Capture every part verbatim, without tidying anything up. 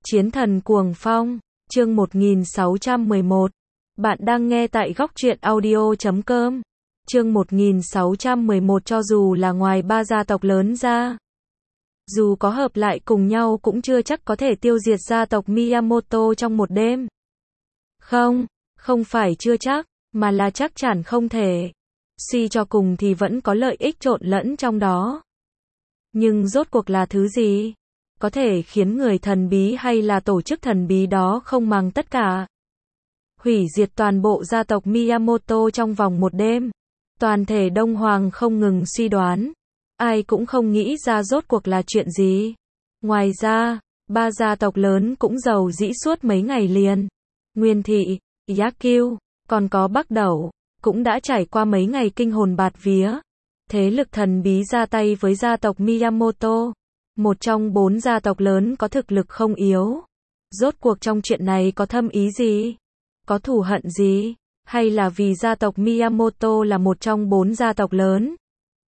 Chiến thần cuồng phong, chương một nghìn sáu trăm mười một. Bạn đang nghe tại góc truyện audio chấm com. Chương một nghìn sáu trăm mười một. Cho dù là ngoài ba gia tộc lớn ra, dù có hợp lại cùng nhau cũng chưa chắc có thể tiêu diệt gia tộc Miyamoto trong một đêm. Không, không phải chưa chắc, mà là chắc chắn không thể. Suy cho cùng thì vẫn có lợi ích trộn lẫn trong đó. Nhưng rốt cuộc là thứ gì? Có thể khiến người thần bí hay là tổ chức thần bí đó không màng tất cả, hủy diệt toàn bộ gia tộc Miyamoto trong vòng một đêm. Toàn thể Đông Hoàng không ngừng suy đoán, ai cũng không nghĩ ra rốt cuộc là chuyện gì. Ngoài ra, ba gia tộc lớn cũng rầu rĩ suốt mấy ngày liền. Nguyên Thị, Yakyu, còn có Bắc Đẩu, cũng đã trải qua mấy ngày kinh hồn bạt vía. Thế lực thần bí ra tay với gia tộc Miyamoto, một trong bốn gia tộc lớn có thực lực không yếu. Rốt cuộc trong chuyện này có thâm ý gì? Có thù hận gì? Hay là vì gia tộc Miyamoto là một trong bốn gia tộc lớn?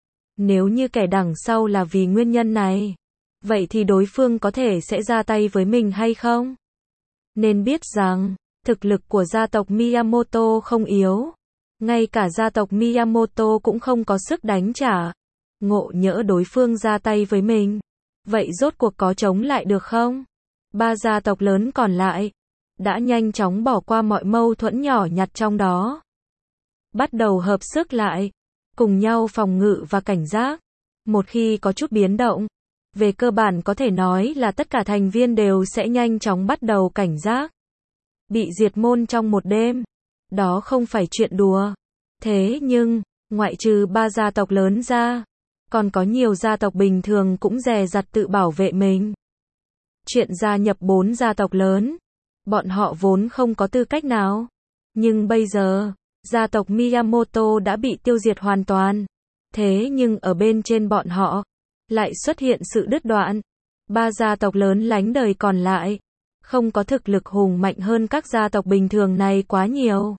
Nếu như kẻ đằng sau là vì nguyên nhân này, vậy thì đối phương có thể sẽ ra tay với mình hay không? Nên biết rằng, thực lực của gia tộc Miyamoto không yếu. Ngay cả gia tộc Miyamoto cũng không có sức đánh trả. Ngộ nhỡ đối phương ra tay với mình, vậy rốt cuộc có chống lại được không? Ba gia tộc lớn còn lại đã nhanh chóng bỏ qua mọi mâu thuẫn nhỏ nhặt trong đó, bắt đầu hợp sức lại, cùng nhau phòng ngự và cảnh giác. Một khi có chút biến động, về cơ bản có thể nói là tất cả thành viên đều sẽ nhanh chóng bắt đầu cảnh giác. Bị diệt môn trong một đêm, đó không phải chuyện đùa. Thế nhưng, ngoại trừ ba gia tộc lớn ra, còn có nhiều gia tộc bình thường cũng dè dặt tự bảo vệ mình. Chuyện gia nhập bốn gia tộc lớn, bọn họ vốn không có tư cách nào. Nhưng bây giờ, gia tộc Miyamoto đã bị tiêu diệt hoàn toàn. Thế nhưng ở bên trên bọn họ, lại xuất hiện sự đứt đoạn. Ba gia tộc lớn lánh đời còn lại, không có thực lực hùng mạnh hơn các gia tộc bình thường này quá nhiều.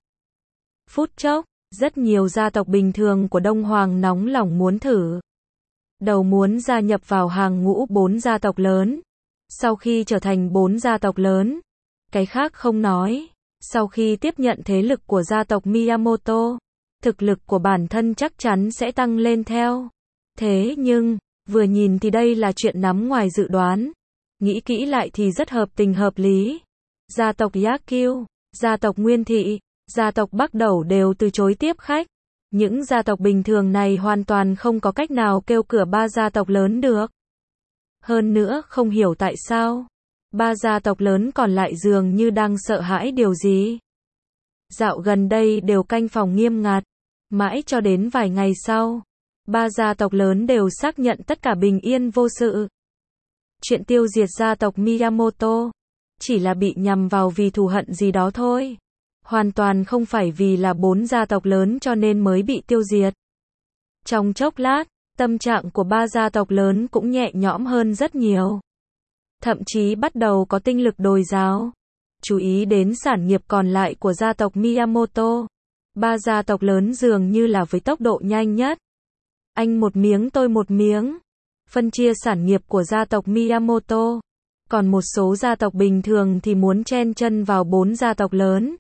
Phút chốc, rất nhiều gia tộc bình thường của Đông Hoàng nóng lòng muốn thử. Đầu muốn gia nhập vào hàng ngũ bốn gia tộc lớn. Sau khi trở thành bốn gia tộc lớn, cái khác không nói, sau khi tiếp nhận thế lực của gia tộc Miyamoto, thực lực của bản thân chắc chắn sẽ tăng lên theo. Thế nhưng, vừa nhìn thì đây là chuyện nằm ngoài dự đoán. Nghĩ kỹ lại thì rất hợp tình hợp lý. Gia tộc Yakyu, gia tộc Nguyên Thị, gia tộc Bắc Đẩu đều từ chối tiếp khách. Những gia tộc bình thường này hoàn toàn không có cách nào kêu cửa ba gia tộc lớn được. Hơn nữa không hiểu tại sao, ba gia tộc lớn còn lại dường như đang sợ hãi điều gì. Dạo gần đây đều canh phòng nghiêm ngặt. Mãi cho đến vài ngày sau, ba gia tộc lớn đều xác nhận tất cả bình yên vô sự. Chuyện tiêu diệt gia tộc Miyamoto chỉ là bị nhằm vào vì thù hận gì đó thôi. Hoàn toàn không phải vì là bốn gia tộc lớn cho nên mới bị tiêu diệt. Trong chốc lát, tâm trạng của ba gia tộc lớn cũng nhẹ nhõm hơn rất nhiều. Thậm chí bắt đầu có tinh lực dồi dào. Chú ý đến sản nghiệp còn lại của gia tộc Miyamoto. Ba gia tộc lớn dường như là với tốc độ nhanh nhất. Anh một miếng tôi một miếng. Phân chia sản nghiệp của gia tộc Miyamoto. Còn một số gia tộc bình thường thì muốn chen chân vào bốn gia tộc lớn.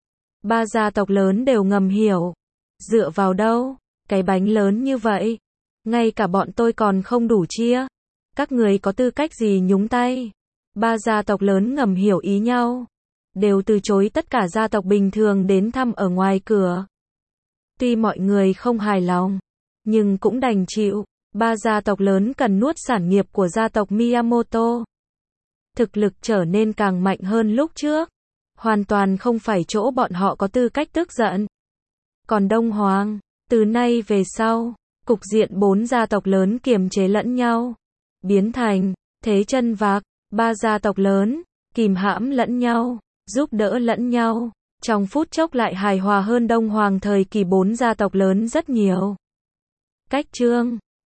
Ba gia tộc lớn đều ngầm hiểu. Dựa vào đâu? Cái bánh lớn như vậy, ngay cả bọn tôi còn không đủ chia. Các người có tư cách gì nhúng tay? Ba gia tộc lớn ngầm hiểu ý nhau, đều từ chối tất cả gia tộc bình thường đến thăm ở ngoài cửa. Tuy mọi người không hài lòng, nhưng cũng đành chịu. Ba gia tộc lớn cần nuốt sản nghiệp của gia tộc Miyamoto. Thực lực trở nên càng mạnh hơn lúc trước. Hoàn toàn không phải chỗ bọn họ có tư cách tức giận. Còn Đông Hoàng, từ nay về sau, cục diện bốn gia tộc lớn kiềm chế lẫn nhau, biến thành thế chân vạc. Ba gia tộc lớn kìm hãm lẫn nhau, giúp đỡ lẫn nhau, trong phút chốc lại hài hòa hơn Đông Hoàng thời kỳ bốn gia tộc lớn rất nhiều. Cách chương